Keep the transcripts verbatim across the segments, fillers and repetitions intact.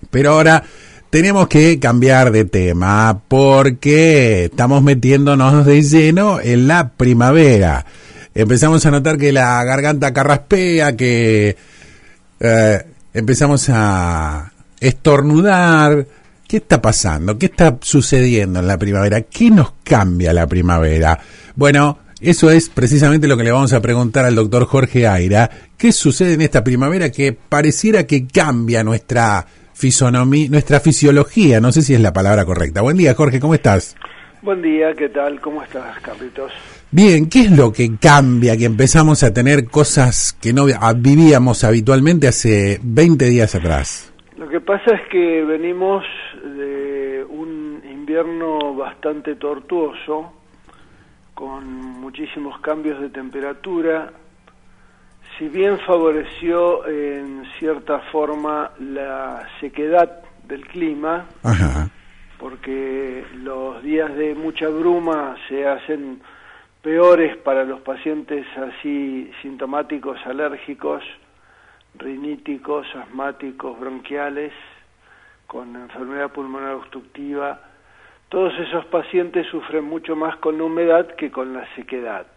Pero ahora tenemos que cambiar de tema porque estamos metiéndonos de lleno en la primavera. Empezamos a notar que la garganta carraspea, que eh, empezamos a estornudar. ¿Qué está pasando? ¿Qué está sucediendo en la primavera? ¿Qué nos cambia la primavera? Bueno, eso es precisamente lo que le vamos a preguntar al doctor Jorge Aira. ¿Qué sucede en esta primavera que pareciera que cambia nuestra fisonomía, nuestra fisiología? No sé si es la palabra correcta. Buen día, Jorge, ¿cómo estás? Buen día, ¿qué tal? ¿Cómo estás, Carlitos? Bien, ¿qué es lo que cambia, que empezamos a tener cosas que no vivíamos habitualmente hace veinte días atrás? Lo que pasa es que venimos de un invierno bastante tortuoso, con muchísimos cambios de temperatura. Si bien favoreció en cierta forma la sequedad del clima, Ajá. porque los días de mucha bruma se hacen peores para los pacientes así sintomáticos, alérgicos, riníticos, asmáticos, bronquiales, con enfermedad pulmonar obstructiva. Todos esos pacientes sufren mucho más con la humedad que con la sequedad.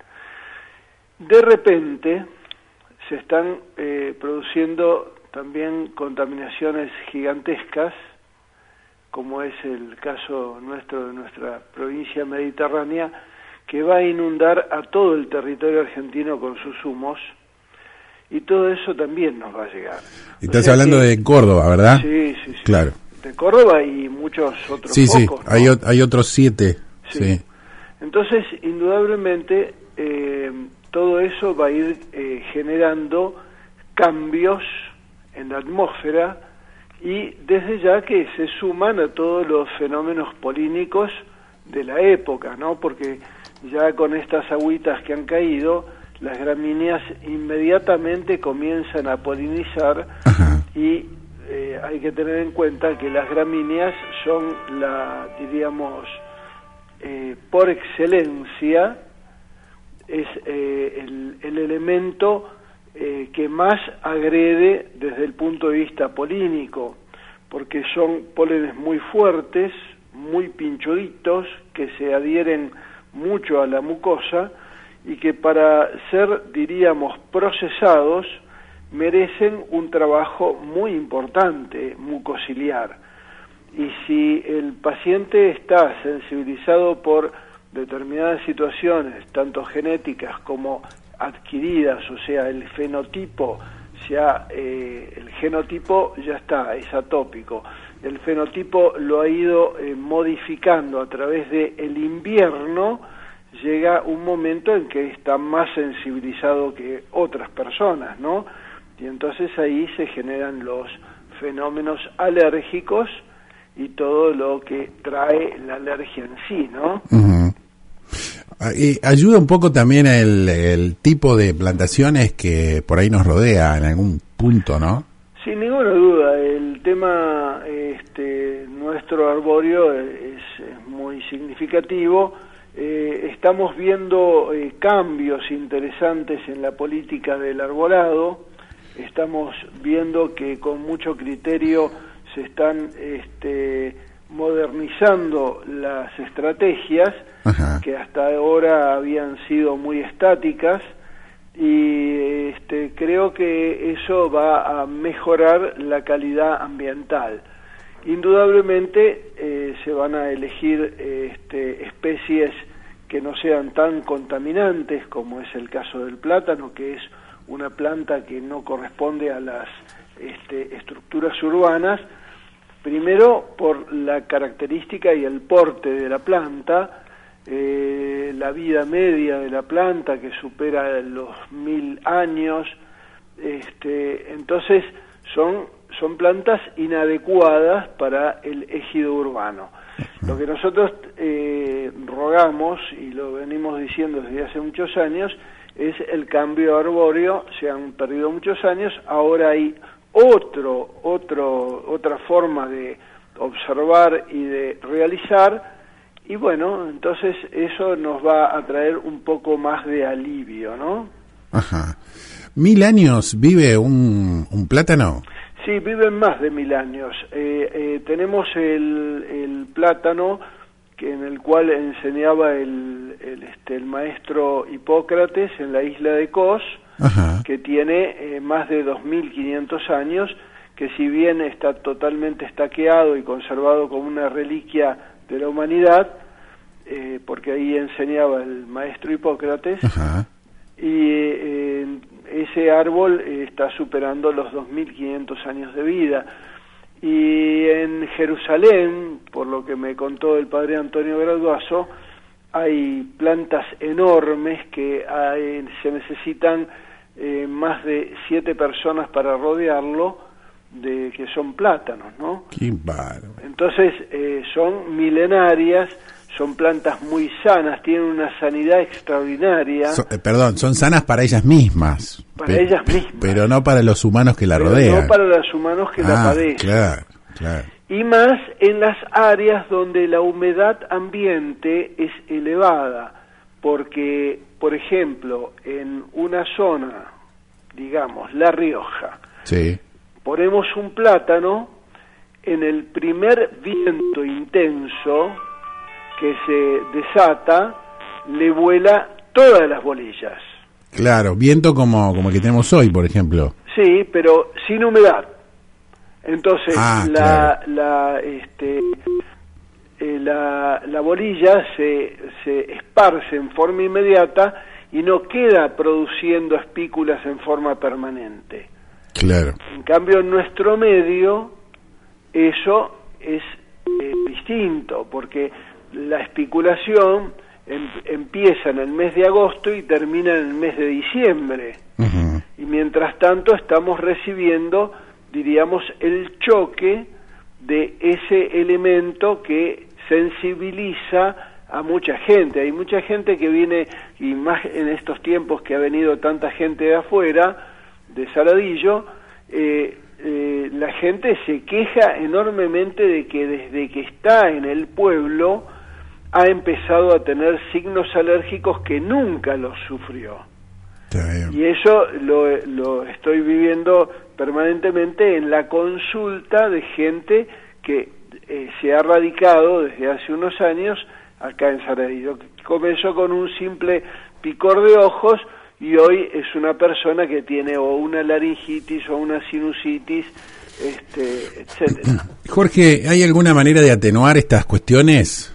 De repente se están eh, produciendo también contaminaciones gigantescas, como es el caso nuestro de nuestra provincia mediterránea, que va a inundar a todo el territorio argentino con sus humos, y todo eso también nos va a llegar. Estás hablando que, de Córdoba, ¿verdad? Sí, sí, sí. Claro. De Córdoba y muchos otros sí, focos. Sí, hay, ¿no? hay otros siete. Sí. Sí. Entonces, indudablemente, eh, todo eso va a ir eh, generando cambios en la atmósfera, y desde ya que se suman a todos los fenómenos polínicos de la época, ¿no? Porque ya con estas agüitas que han caído, las gramíneas inmediatamente comienzan a polinizar. Ajá. Y eh, hay que tener en cuenta que las gramíneas son la, diríamos, eh, por excelencia, es eh, el, el elemento eh, que más agrede desde el punto de vista polínico, porque son pólenes muy fuertes, muy pinchuditos, que se adhieren mucho a la mucosa y que para ser, diríamos, procesados merecen un trabajo muy importante mucociliar. Y si el paciente está sensibilizado por determinadas situaciones, tanto genéticas como adquiridas, o sea, el fenotipo, ya, eh, el genotipo ya está, es atópico. El fenotipo lo ha ido eh, modificando a través de el invierno, llega un momento en que está más sensibilizado que otras personas, ¿no? Y entonces ahí se generan los fenómenos alérgicos y todo lo que trae la alergia en sí, ¿no? Uh-huh. Y ayuda un poco también el, el tipo de plantaciones que por ahí nos rodea en algún punto, ¿no? Sin ninguna duda, el tema este, nuestro arborio es, es muy significativo. Eh, estamos viendo eh, cambios interesantes en la política del arbolado. Estamos viendo que con mucho criterio se están este, modernizando las estrategias. Ajá. Que hasta ahora habían sido muy estáticas, y este, creo que eso va a mejorar la calidad ambiental. Indudablemente eh, se van a elegir este, especies que no sean tan contaminantes, como es el caso del plátano, que es una planta que no corresponde a las este, estructuras urbanas, primero por la característica y el porte de la planta, eh, la vida media de la planta que supera los mil años, este, entonces son, son plantas inadecuadas para el ejido urbano. Lo que nosotros eh, rogamos, y lo venimos diciendo desde hace muchos años, es el cambio arbóreo. Se han perdido muchos años, ahora hay otro, otro, otra forma de observar y de realizar, y bueno, entonces eso nos va a traer un poco más de alivio, ¿no? Ajá. ¿Mil años vive un, un plátano? Sí, viven más de mil años. Eh, eh, tenemos el, el plátano, que en el cual enseñaba el, el, este, el maestro Hipócrates en la isla de Kos, Ajá. que tiene eh, más de dos mil quinientos años, que si bien está totalmente estaqueado y conservado como una reliquia de la humanidad, eh, porque ahí enseñaba el maestro Hipócrates, Ajá. y eh, ese árbol eh, está superando los dos mil quinientos años de vida. Y en Jerusalén, por lo que me contó el padre Antonio Graduazo, hay plantas enormes que hay, se necesitan eh, más de siete personas para rodearlo, de que son plátanos, ¿no? Qué bárbaro. Entonces eh, son milenarias, son plantas muy sanas, tienen una sanidad extraordinaria. So, eh, perdón, son sanas para ellas mismas. Para pe ellas mismas. Pero no para los humanos que la pero rodean. No para los humanos que ah, la padecen. Claro, claro. Y más en las áreas donde la humedad ambiente es elevada, porque, por ejemplo, en una zona, digamos, La Rioja, sí. ponemos un plátano, en el primer viento intenso que se desata, le vuela todas las bolillas. Claro, viento como, como el que tenemos hoy, por ejemplo. Sí, pero sin humedad. Entonces, ah, la, claro. la, este, eh, la, la bolilla se, se esparce en forma inmediata y no queda produciendo espículas en forma permanente. Claro. En cambio, en nuestro medio, eso es eh, distinto, porque la espiculación em, empieza en el mes de agosto y termina en el mes de diciembre. Uh-huh. Y mientras tanto estamos recibiendo, diríamos, el choque de ese elemento que sensibiliza a mucha gente. Hay mucha gente que viene, y más en estos tiempos que ha venido tanta gente de afuera, de Saladillo, eh, eh, la gente se queja enormemente de que desde que está en el pueblo ha empezado a tener signos alérgicos que nunca los sufrió. Y eso lo, lo estoy viviendo permanentemente en la consulta de gente que eh, se ha radicado desde hace unos años acá en Saladillo. Comenzó con un simple picor de ojos y hoy es una persona que tiene o una laringitis o una sinusitis, este, etcétera. Jorge, ¿hay alguna manera de atenuar estas cuestiones?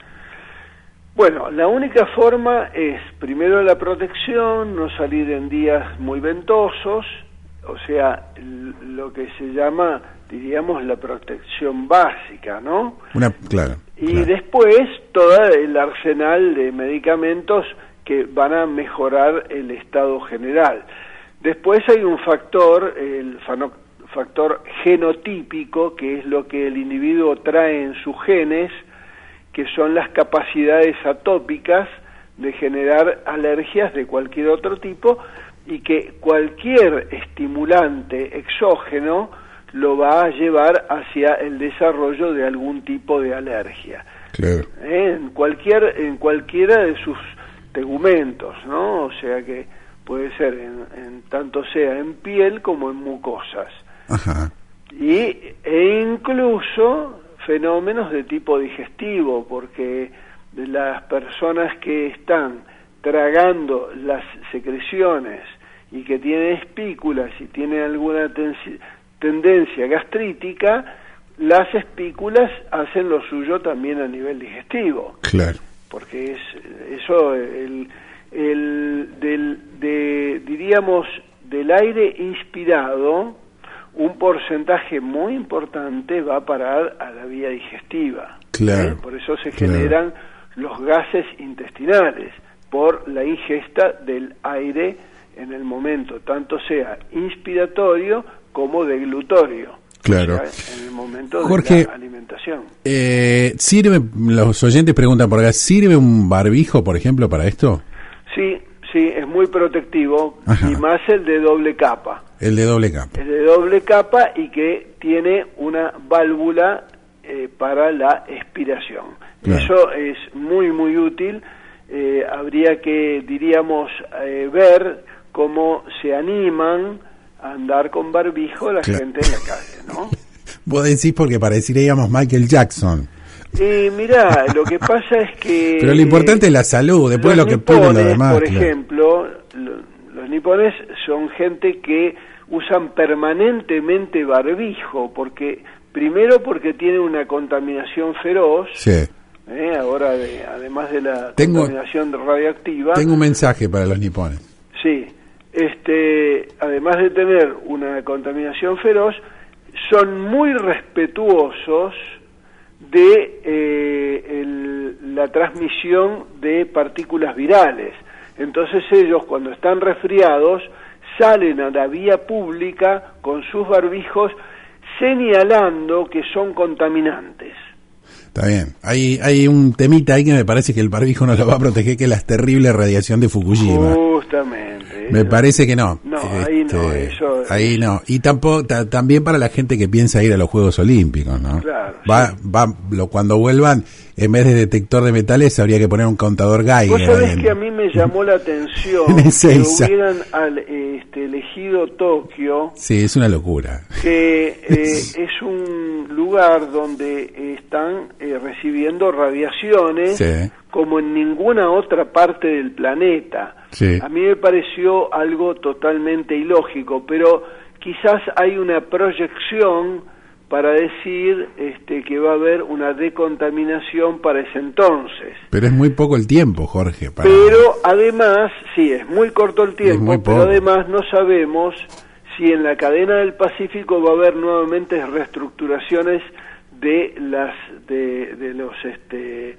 Bueno, la única forma es, primero, la protección, no salir en días muy ventosos, o sea, lo que se llama, diríamos, la protección básica, ¿no? Una, claro. Y claro. después, todo el arsenal de medicamentos que van a mejorar el estado general. Después hay un factor, el factor genotípico, que es lo que el individuo trae en sus genes, que son las capacidades atópicas de generar alergias de cualquier otro tipo, y que cualquier estimulante exógeno lo va a llevar hacia el desarrollo de algún tipo de alergia. Claro. ¿Eh? En cualquier, en cualquiera de sus tegumentos, ¿no? O sea que puede ser en, en tanto sea en piel como en mucosas. Ajá. Y e incluso fenómenos de tipo digestivo, porque de las personas que están tragando las secreciones y que tienen espículas y tienen alguna ten- tendencia gastrítica, las espículas hacen lo suyo también a nivel digestivo. Claro. Porque es eso, el, el del, de, diríamos, del aire inspirado, un porcentaje muy importante va a parar a la vía digestiva. Claro. ¿eh? Por eso se claro. generan los gases intestinales, por la ingesta del aire en el momento, tanto sea inspiratorio como deglutorio. Claro. O sea, en el momento Jorge, de la alimentación. Eh, ¿Sirve, los oyentes preguntan por acá, ¿sirve un barbijo, por ejemplo, para esto? Sí, sí, es muy protectivo. Ajá. Y más el de doble capa. El de doble capa. El de doble capa y que tiene una válvula eh, para la expiración. Claro. Eso es muy, muy útil. Eh, habría que, diríamos, eh, ver cómo se animan andar con barbijo la claro. gente en la calle, ¿no? Vos decís porque pareceríamos Michael Jackson. Y mirá, lo que pasa es que... Pero lo importante es la salud, después los lo que nipones, pone lo demás. por claro. ejemplo, lo, los nipones son gente que usan permanentemente barbijo, porque primero porque tienen una contaminación feroz, Sí. eh, ahora de, además de la Tengo, contaminación radioactiva. Tengo un mensaje para los nipones. Sí, este, además de tener una contaminación feroz, son muy respetuosos de eh, el, la transmisión de partículas virales. Entonces ellos, cuando están resfriados, salen a la vía pública con sus barbijos señalando que son contaminantes. Está bien. Hay, hay un temita ahí que me parece que el barbijo no lo va a proteger, que es la terrible radiación de Fukushima. Justamente. Me eso. parece que no. No, ahí Este, no. Eso ahí es... no. Y tampoco, ta, también para la gente que piensa ir a los Juegos Olímpicos, ¿no? Claro. Va, Sí. va, lo, cuando vuelvan, en vez de detector de metales, habría que poner un contador Geiger. Vos sabés en, que a mí me llamó la atención en que Ezeiza. hubieran al, este, elegido Tokio, Sí, es una locura. que eh, es un lugar donde están eh, recibiendo radiaciones Sí. como en ninguna otra parte del planeta. Sí. A mí me pareció algo totalmente ilógico, pero quizás hay una proyección para decir este, que va a haber una decontaminación para ese entonces. Pero es muy poco el tiempo, Jorge. Para... Pero además, sí, es muy corto el tiempo, muy pero poco. además no sabemos si en la cadena del Pacífico va a haber nuevamente reestructuraciones de las de, de los este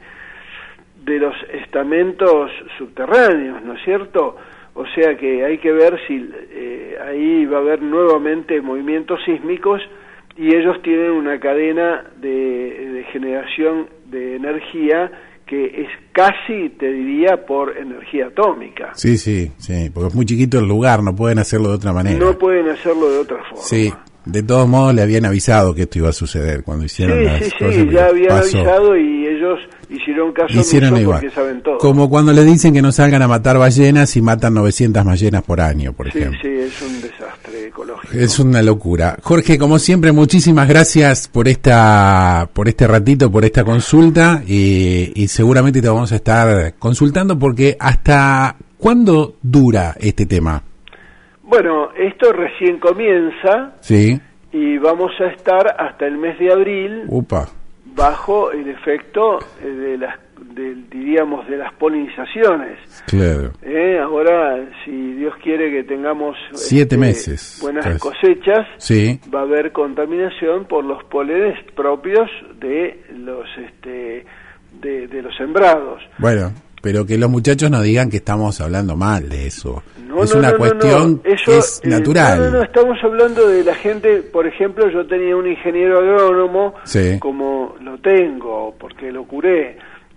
de los estamentos subterráneos, ¿no es cierto? O sea que hay que ver si eh, ahí va a haber nuevamente movimientos sísmicos, y ellos tienen una cadena de, de generación de energía que es casi, te diría, por energía atómica. Sí, sí, sí, porque es muy chiquito el lugar, no pueden hacerlo de otra manera. No pueden hacerlo de otra forma. Sí, de todos modos le habían avisado que esto iba a suceder cuando hicieron Sí, las sí, cosas. sí, ya habían pasó. avisado y ellos hicieron caso Hicieron omiso igual. porque saben todo. Como cuando le dicen que no salgan a matar ballenas y matan novecientas ballenas por año, por Sí, ejemplo. sí, es un desastre ecológico. Es una locura. Jorge, como siempre, muchísimas gracias por esta, por este ratito, por esta consulta, y, y seguramente te vamos a estar consultando, porque ¿hasta cuándo dura este tema? Bueno, esto recién comienza Sí. y vamos a estar hasta el mes de abril Upa. bajo el efecto eh, de las, de, diríamos, de las polinizaciones. Claro. Eh, ahora, si Dios quiere que tengamos Siete este, meses. buenas Pues. cosechas, Sí. va a haber contaminación por los pólenes propios de los este de, de los sembrados. Bueno, pero que los muchachos no digan que estamos hablando mal de eso. No, es no, una no, cuestión no, no. Eso, que es eh, natural. No, no, no, estamos hablando de la gente, por ejemplo, yo tenía un ingeniero agrónomo, Sí. como lo tengo, porque lo curé,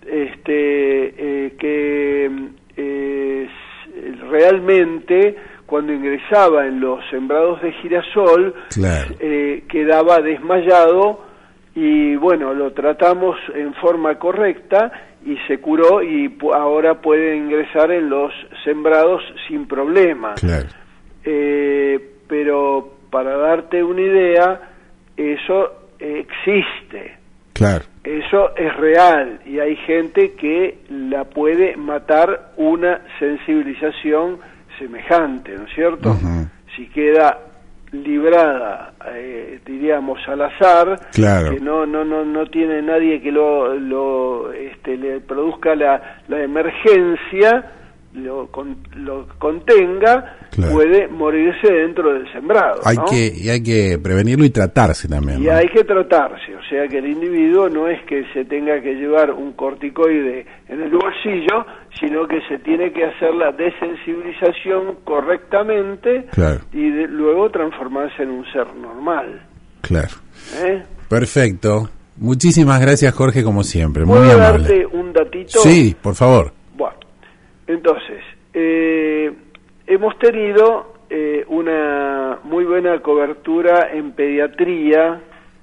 este, eh, que eh, realmente cuando ingresaba en los sembrados de girasol, Claro. eh, quedaba desmayado, y bueno, lo tratamos en forma correcta y se curó, y pu- ahora puede ingresar en los sembrados sin problema. Claro. Eh, pero para darte una idea, eso existe, Claro. eso es real, y hay gente que la puede matar una sensibilización semejante, ¿no es cierto? Ujú. Si queda librada, eh, diríamos, al azar, Claro. que no no no no tiene nadie que lo lo este le produzca la la emergencia, lo con, lo contenga, Claro. puede morirse dentro del sembrado, Hay ¿no? que y hay que prevenirlo y tratarse también. Y ¿no? hay que tratarse, o sea que el individuo no es que se tenga que llevar un corticoide en el bolsillo, sino que se tiene que hacer la desensibilización correctamente, Claro. y de- luego transformarse en un ser normal. Claro. ¿eh? Perfecto. Muchísimas gracias, Jorge, como siempre. Muy ¿Puedo amable. darte un datito? Sí, por favor. Bueno, entonces, eh, hemos tenido eh, una muy buena cobertura en pediatría,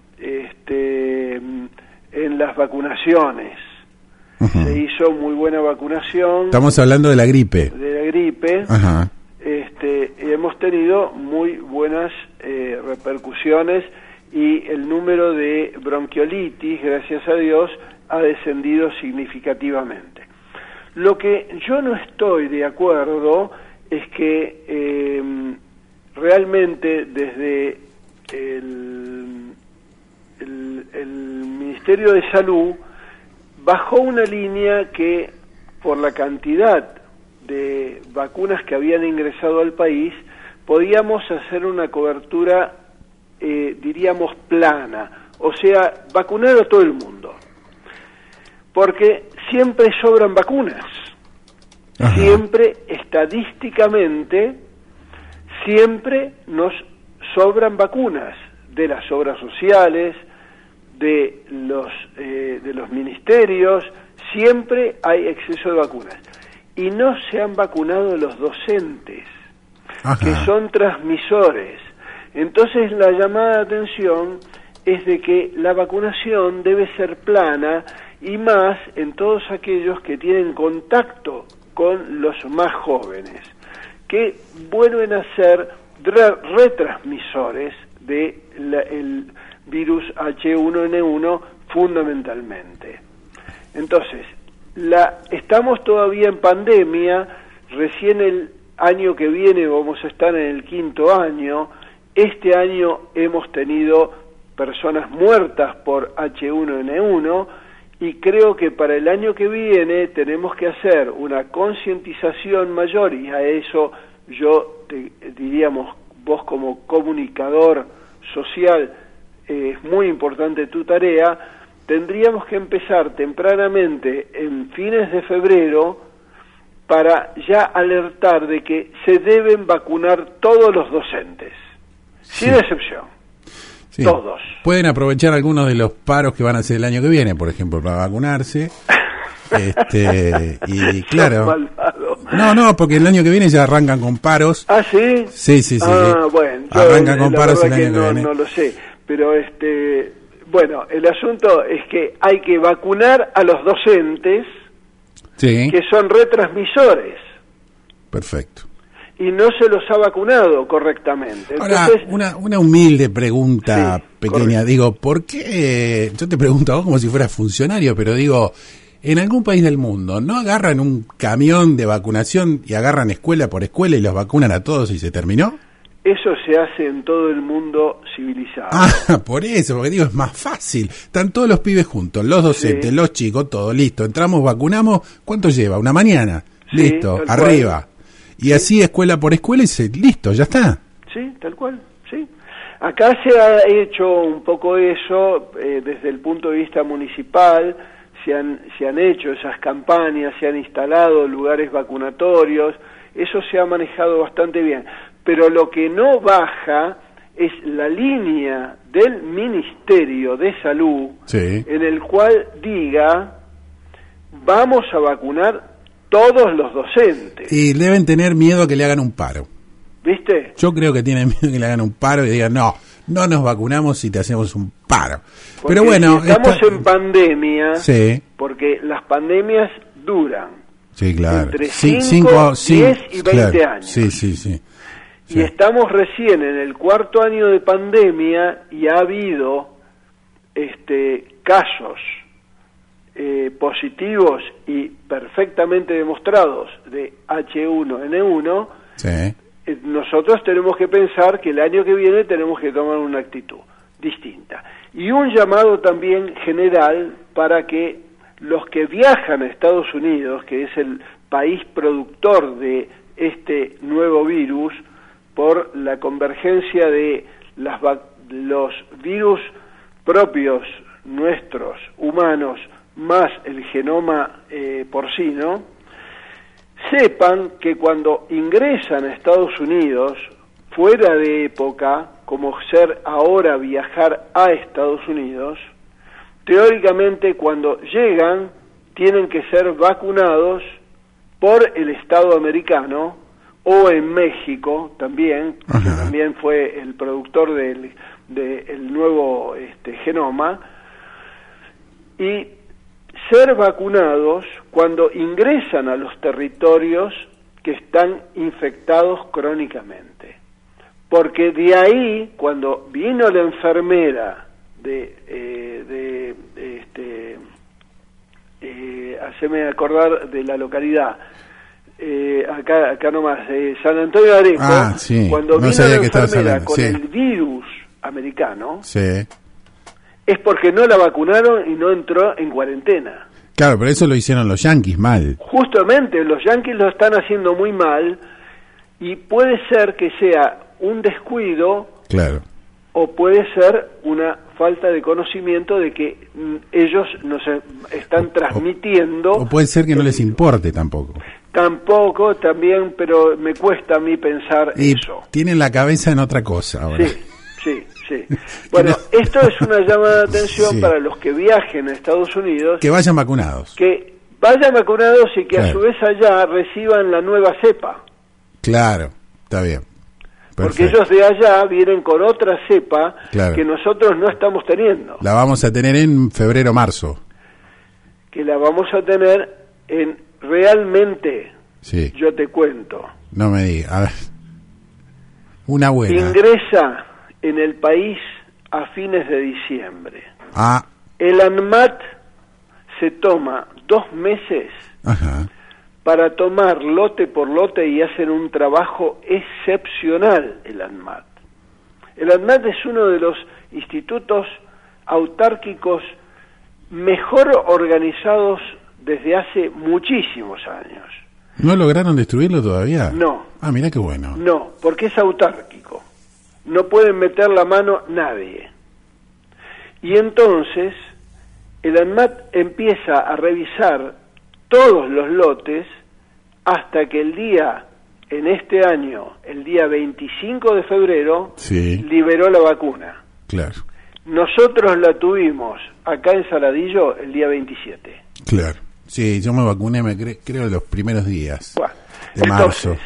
este, en las vacunaciones. Ujú. Se hizo muy buena vacunación Estamos hablando de la gripe. de la gripe. Ajá. Este, este, hemos tenido muy buenas eh, repercusiones y el número de bronquiolitis, gracias a Dios, ha descendido significativamente. Lo que yo no estoy de acuerdo es que eh, realmente desde el, el, el Ministerio de Salud bajó una línea que, por la cantidad de vacunas que habían ingresado al país, podíamos hacer una cobertura, eh, diríamos, plana, o sea, vacunar a todo el mundo, porque siempre sobran vacunas. Ajá. Siempre, estadísticamente, siempre nos sobran vacunas de las obras sociales, de los eh, de los ministerios, siempre hay exceso de vacunas. Y no se han vacunado los docentes, Ajá. que son transmisores. Entonces la llamada de atención es de que la vacunación debe ser plana, y más en todos aquellos que tienen contacto con los más jóvenes, que vuelven a ser retransmisores del virus H uno N uno fundamentalmente. Entonces, la, estamos todavía en pandemia, recién el año que viene vamos a estar en el quinto año. Este año hemos tenido personas muertas por H uno N uno, y creo que para el año que viene tenemos que hacer una concientización mayor, y a eso yo te, diríamos, vos como comunicador social, eh, es muy importante tu tarea. Tendríamos que empezar tempranamente en fines de febrero para ya alertar de que se deben vacunar todos los docentes, sí. sin excepción. Sí. Todos. Pueden aprovechar algunos de los paros que van a hacer el año que viene, por ejemplo, para vacunarse. este y claro. No, no, porque el año que viene ya arrancan con paros. ¿Ah, sí? Sí, sí, sí. Ah, sí. bueno. Yo, arrancan con paros el año que, que no, viene. No lo sé, pero este, bueno, el asunto es que hay que vacunar a los docentes, sí. que son retransmisores. Perfecto. Y no se los ha vacunado correctamente. Ahora, Entonces, una, una humilde pregunta sí, pequeña, correcto. Digo, ¿por qué? Yo te pregunto a vos como si fueras funcionario, pero digo, en algún país del mundo, ¿no agarran un camión de vacunación y agarran escuela por escuela y los vacunan a todos y se terminó? Eso se hace en todo el mundo civilizado. Ah, por eso, porque digo, es más fácil. Están todos los pibes juntos, los docentes, sí. los chicos, todo, listo. Entramos, vacunamos, ¿cuánto lleva? ¿Una mañana? Sí, listo, arriba. Cual. Y sí. así escuela por escuela y se, listo, ya está. Sí, tal cual, sí. Acá se ha hecho un poco eso eh, desde el punto de vista municipal, se han, se han hecho esas campañas, se han instalado lugares vacunatorios, eso se ha manejado bastante bien. Pero lo que no baja es la línea del Ministerio de Salud, sí. en el cual diga, vamos a vacunar todos los docentes. Y deben tener miedo a que le hagan un paro. ¿Viste? Yo creo que tienen miedo a que le hagan un paro y digan, no, no nos vacunamos si te hacemos un paro. Porque pero bueno, si estamos esta... en pandemia, sí. porque las pandemias duran. Sí, claro. Entre sí, cinco, cinco, diez y veinte claro. años. Sí, sí, sí. Y sí. estamos recién en el cuarto año de pandemia y ha habido este casos eh, positivos y perfectamente demostrados de H uno N uno. Sí. Eh, nosotros tenemos que pensar que el año que viene tenemos que tomar una actitud distinta. Y un llamado también general para que los que viajan a Estados Unidos, que es el país productor de este nuevo virus, por la convergencia de las, los virus propios nuestros, humanos, más el genoma eh, porcino, sepan que cuando ingresan a Estados Unidos, fuera de época, como ser ahora viajar a Estados Unidos, teóricamente cuando llegan tienen que ser vacunados por el Estado americano o en México también, que también fue el productor del de el nuevo este, genoma, y ser vacunados cuando ingresan a los territorios que están infectados crónicamente. Porque de ahí, cuando vino la enfermera de, eh, de, de este, eh, haceme acordar de la localidad, eh, acá acá nomás, eh, San Antonio de Areco, ah, sí. cuando no vino la que enfermera con sí. el virus americano, sí. es porque no la vacunaron y no entró en cuarentena. Claro, pero eso lo hicieron los yanquis mal. Justamente, los yanquis lo están haciendo muy mal, y puede ser que sea un descuido, claro, o puede ser una falta de conocimiento de que mm, ellos nos están o, transmitiendo. O puede ser que no les importe tampoco. Tampoco, también, pero me cuesta a mí pensar y eso. Tienen la cabeza en otra cosa ahora. Sí, sí, sí. Bueno, esto es una llamada de atención sí. para los que viajen a Estados Unidos. Que vayan vacunados. Que vayan vacunados y que claro. a su vez allá reciban la nueva cepa. Claro, está bien. Perfecto. Porque ellos de allá vienen con otra cepa claro. que nosotros no estamos teniendo. La vamos a tener en febrero, marzo. Que la vamos a tener en realmente, sí. yo te cuento. No me digas, a ver. Una buena. Ingresa en el país a fines de diciembre. Ah. El ANMAT se toma dos meses Ajá. para tomar lote por lote y hacen un trabajo excepcional el ANMAT. El ANMAT es uno de los institutos autárquicos mejor organizados desde hace muchísimos años. ¿No lograron destruirlo todavía? No. Ah, mira qué bueno. No, porque es autárquico. No pueden meter la mano nadie. Y entonces el ANMAT empieza a revisar todos los lotes hasta que el día, en este año, el día veinticinco de febrero, sí. liberó la vacuna. Claro. Nosotros la tuvimos acá en Saladillo el día veintisiete. Claro. Sí, yo me vacuné, me cre creo, los primeros días bueno, de entonces, marzo.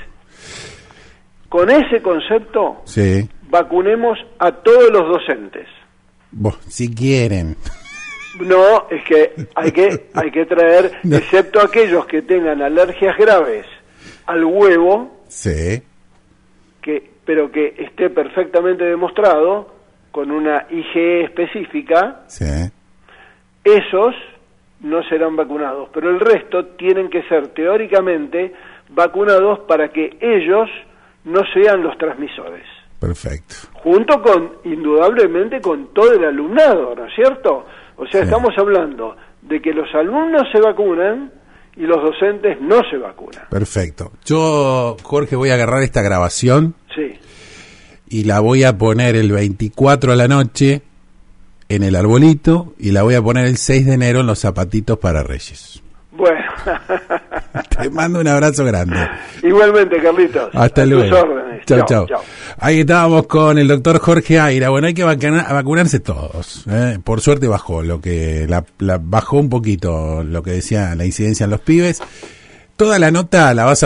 Con ese concepto, sí. vacunemos a todos los docentes. Vos, si quieren. No, es que hay que hay que traer, no. excepto aquellos que tengan alergias graves al huevo, sí. que pero que esté perfectamente demostrado con una I G E específica, sí. esos no serán vacunados, pero el resto tienen que ser teóricamente vacunados para que ellos no sean los transmisores. Perfecto. Junto con, indudablemente, con todo el alumnado, ¿no es cierto? O sea, sí. estamos hablando de que los alumnos se vacunan y los docentes no se vacunan. Perfecto. Yo, Jorge, voy a agarrar esta grabación sí. y la voy a poner el veinticuatro a la noche en el arbolito y la voy a poner el seis de enero en los zapatitos para Reyes. Bueno. Te mando un abrazo grande. Igualmente, Carlitos. Hasta luego. Chao, chao. Ahí estábamos con el doctor Jorge Aira. Bueno, hay que vacuna, vacunarse todos. ¿eh? Por suerte bajó lo que la, la bajó un poquito lo que decía la incidencia en los pibes. Toda la nota la vas a